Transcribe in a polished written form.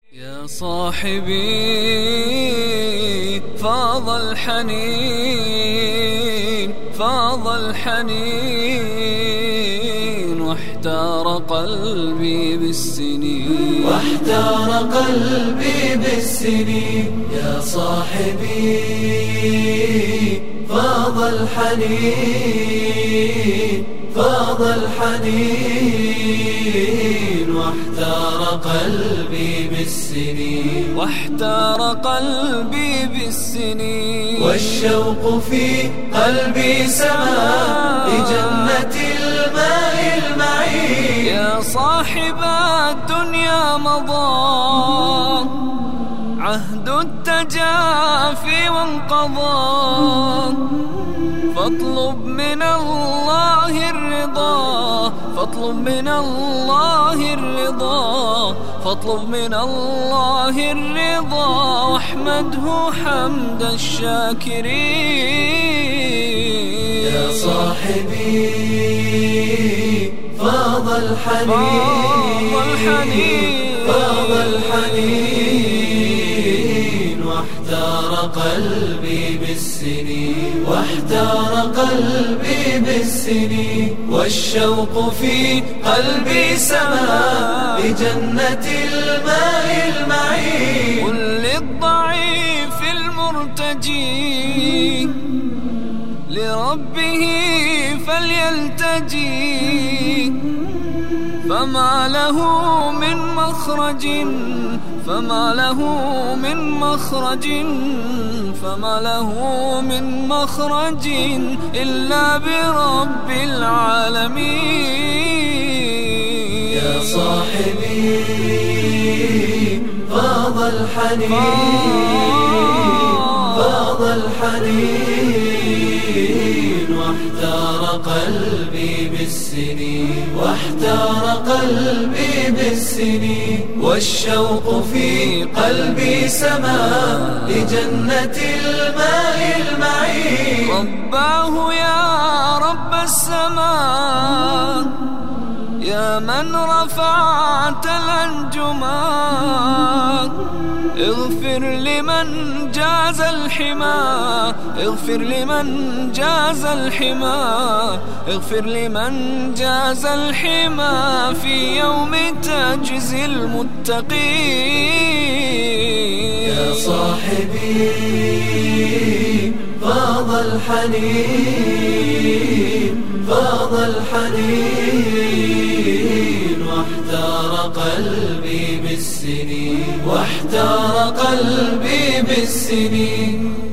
يا صاحبي فاض الحنين واحتار قلبي بالسنين يا صاحبي فاض الحنين واحتار قلبي بالسنين والشوق في قلبي سما لجنة الماء المعين يا صاحب الدنيا مضى عهد التجافي وانقضى فاطلب من الله الرضا واحمده حمد الشاكرين يا صاحبي فاض الحنين واحتار قلبي بالسنين والشوق في قلبي سما لجنة الماء المعين قل للضعيف المرتجي لربه فليلتجي فما له من مخرج إلا برب العالمين يا صاحبي فاض الحنين واحتار قلبي بالسنين والشوق في قلبي سما لجنة الماء المعين رباه يا رب السماء يا من رفعت الأنجما اغفر لمن جاز الحما في يوم تجزي المتقين يا صاحبي فاض الحنين واحتار قلبي بالسنين